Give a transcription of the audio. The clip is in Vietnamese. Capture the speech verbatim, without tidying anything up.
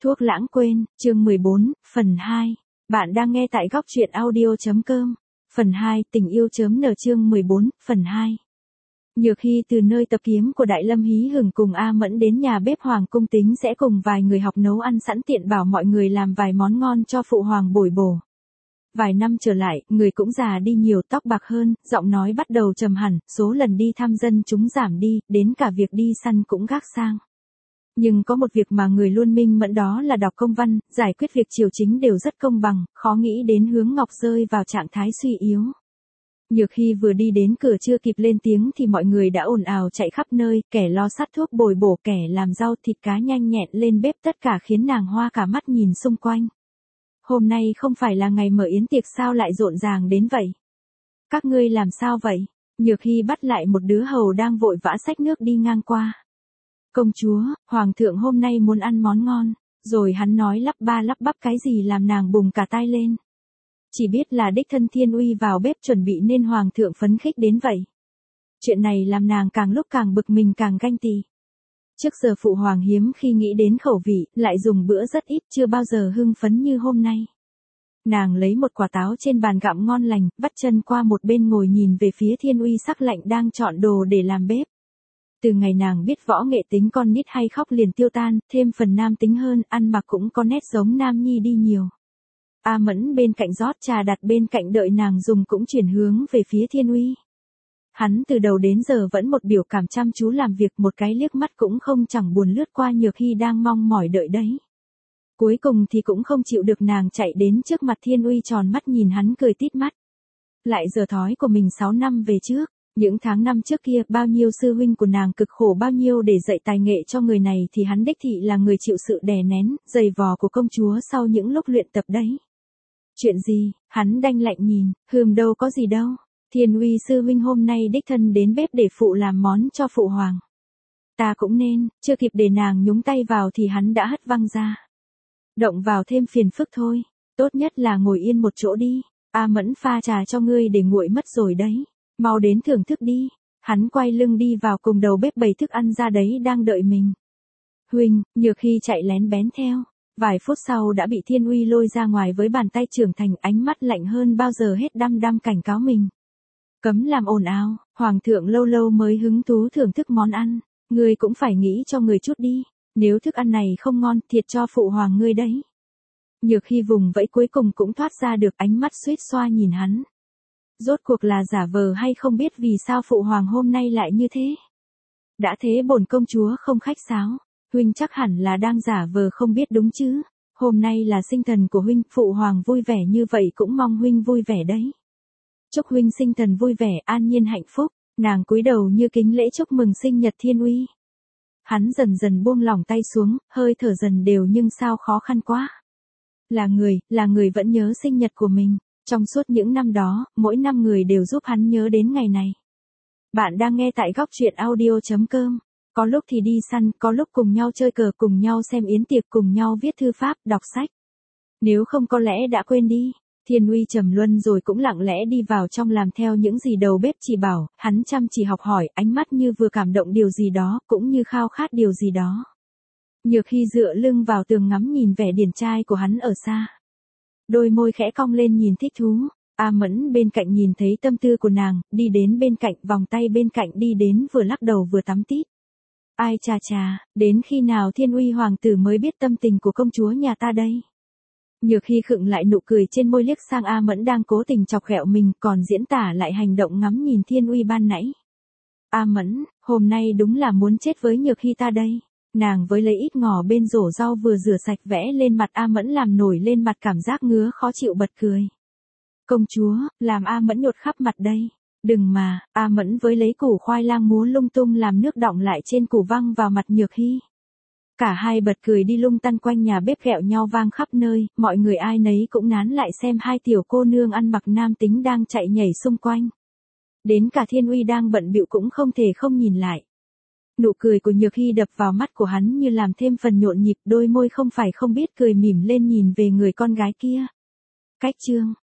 Thuốc lãng quên, chương mười bốn, phần hai. Bạn đang nghe tại góc truyện audio.com. Phần hai, tình yêu chấm nở chương mười bốn, phần hai. Nhược Hy từ nơi tập kiếm của Đại Lâm hí hửng cùng A Mẫn đến nhà bếp Hoàng cung tính sẽ cùng vài người học nấu ăn sẵn tiện bảo mọi người làm vài món ngon cho phụ hoàng bồi bổ. Vài năm trở lại, người cũng già đi nhiều, tóc bạc hơn, giọng nói bắt đầu trầm hẳn, số lần đi thăm dân chúng giảm đi, đến cả việc đi săn cũng gác sang. Nhưng có một việc mà người luôn minh mẫn đó là đọc công văn, giải quyết việc triều chính đều rất công bằng, khó nghĩ đến Hướng Ngọc rơi vào trạng thái suy yếu. Nhược Hy vừa đi đến cửa chưa kịp lên tiếng thì mọi người đã ồn ào chạy khắp nơi, kẻ lo sát thuốc bồi bổ, kẻ làm rau thịt cá nhanh nhẹn lên bếp, tất cả khiến nàng hoa cả mắt nhìn xung quanh. Hôm nay không phải là ngày mở yến tiệc sao lại rộn ràng đến vậy? Các ngươi làm sao vậy? Nhược Hy bắt lại một đứa hầu đang vội vã xách nước đi ngang qua. Công chúa, hoàng thượng hôm nay muốn ăn món ngon, rồi hắn nói lắp ba lắp bắp cái gì làm nàng bùng cả tai lên. Chỉ biết là đích thân Thiên Uy vào bếp chuẩn bị nên hoàng thượng phấn khích đến vậy. Chuyện này làm nàng càng lúc càng bực mình càng ganh tị. Trước giờ phụ hoàng hiếm khi nghĩ đến khẩu vị, lại dùng bữa rất ít, chưa bao giờ hưng phấn như hôm nay. Nàng lấy một quả táo trên bàn gặm ngon lành, vắt chân qua một bên ngồi nhìn về phía Thiên Uy sắc lạnh đang chọn đồ để làm bếp. Từ ngày nàng biết võ nghệ tính con nít hay khóc liền tiêu tan, thêm phần nam tính hơn, ăn mặc cũng có nét giống nam nhi đi nhiều. A Mẫn bên cạnh rót trà đặt bên cạnh đợi nàng dùng cũng chuyển hướng về phía Thiên Uy. Hắn từ đầu đến giờ vẫn một biểu cảm chăm chú làm việc, một cái liếc mắt cũng không chẳng buồn lướt qua Nhược Hy đang mong mỏi đợi đấy. Cuối cùng thì cũng không chịu được, nàng chạy đến trước mặt Thiên Uy tròn mắt nhìn hắn cười tít mắt. Lại giờ thói của mình sáu năm về trước. Những tháng năm trước kia, bao nhiêu sư huynh của nàng cực khổ bao nhiêu để dạy tài nghệ cho người này thì hắn đích thị là người chịu sự đè nén, giày vò của công chúa sau những lúc luyện tập đấy. Chuyện gì? Hắn đanh lạnh nhìn, hừm đâu có gì đâu. Thiên Uy sư huynh hôm nay đích thân đến bếp để phụ làm món cho phụ hoàng. Ta cũng nên, chưa kịp để nàng nhúng tay vào thì hắn đã hất văng ra. Động vào thêm phiền phức thôi, tốt nhất là ngồi yên một chỗ đi. A Mẫn pha trà cho ngươi để nguội mất rồi đấy. Mau đến thưởng thức đi. Hắn quay lưng đi vào cùng đầu bếp bày thức ăn ra đấy đang đợi mình. Huynh, Nhược Hy chạy lén bén theo. Vài phút sau đã bị Thiên Uy lôi ra ngoài với bàn tay trưởng thành, ánh mắt lạnh hơn bao giờ hết, đăm đăm cảnh cáo mình. Cấm làm ồn ào, hoàng thượng lâu lâu mới hứng thú thưởng thức món ăn. Ngươi cũng phải nghĩ cho người chút đi. Nếu thức ăn này không ngon, thiệt cho phụ hoàng ngươi đấy. Nhược Hy vùng vẫy cuối cùng cũng thoát ra được, ánh mắt suýt xoa nhìn hắn. Rốt cuộc là giả vờ hay không biết vì sao phụ hoàng hôm nay lại như thế. Đã thế bổn công chúa không khách sáo, huynh chắc hẳn là đang giả vờ không biết đúng chứ. Hôm nay là sinh thần của huynh, phụ hoàng vui vẻ như vậy cũng mong huynh vui vẻ đấy. Chúc huynh sinh thần vui vẻ, an nhiên hạnh phúc. Nàng cúi đầu như kính lễ chúc mừng sinh nhật Thiên Uy. Hắn dần dần buông lỏng tay xuống, hơi thở dần đều nhưng sao khó khăn quá. Là người, là người vẫn nhớ sinh nhật của mình. Trong suốt những năm đó, mỗi năm người đều giúp hắn nhớ đến ngày này. Bạn đang nghe tại góc truyện audio.com. Có lúc thì đi săn, có lúc cùng nhau chơi cờ, cùng nhau xem yến tiệc, cùng nhau viết thư pháp, đọc sách. Nếu không có lẽ đã quên đi. Thiên Uy trầm luân rồi cũng lặng lẽ đi vào trong làm theo những gì đầu bếp chỉ bảo, hắn chăm chỉ học hỏi, ánh mắt như vừa cảm động điều gì đó, cũng như khao khát điều gì đó. Nhược Hy dựa lưng vào tường ngắm nhìn vẻ điển trai của hắn ở xa. Đôi môi khẽ cong lên nhìn thích thú. A Mẫn bên cạnh nhìn thấy tâm tư của nàng, đi đến bên cạnh, vòng tay bên cạnh đi đến vừa lắc đầu vừa tắm tít. Ai chà chà, đến khi nào Thiên Uy hoàng tử mới biết tâm tình của công chúa nhà ta đây? Nhược Hy khựng lại nụ cười trên môi, liếc sang A Mẫn đang cố tình chọc ghẹo mình, còn diễn tả lại hành động ngắm nhìn Thiên Uy ban nãy. A Mẫn, hôm nay đúng là muốn chết với Nhược Hy ta đây. Nàng với lấy ít ngò bên rổ rau vừa rửa sạch vẽ lên mặt A Mẫn làm nổi lên mặt cảm giác ngứa khó chịu bật cười. Công chúa, làm A Mẫn nhột khắp mặt đây. Đừng mà, A Mẫn với lấy củ khoai lang múa lung tung làm nước đọng lại trên củ văng vào mặt Nhược Hy. Cả hai bật cười đi lung tung quanh nhà bếp ghẹo nhau vang khắp nơi, mọi người ai nấy cũng nán lại xem hai tiểu cô nương ăn mặc nam tính đang chạy nhảy xung quanh. Đến cả Thiên Uy đang bận bịu cũng không thể không nhìn lại. Nụ cười của Nhược Hy đập vào mắt của hắn như làm thêm phần nhộn nhịp, đôi môi không phải không biết cười mỉm lên nhìn về người con gái kia. Cách chương,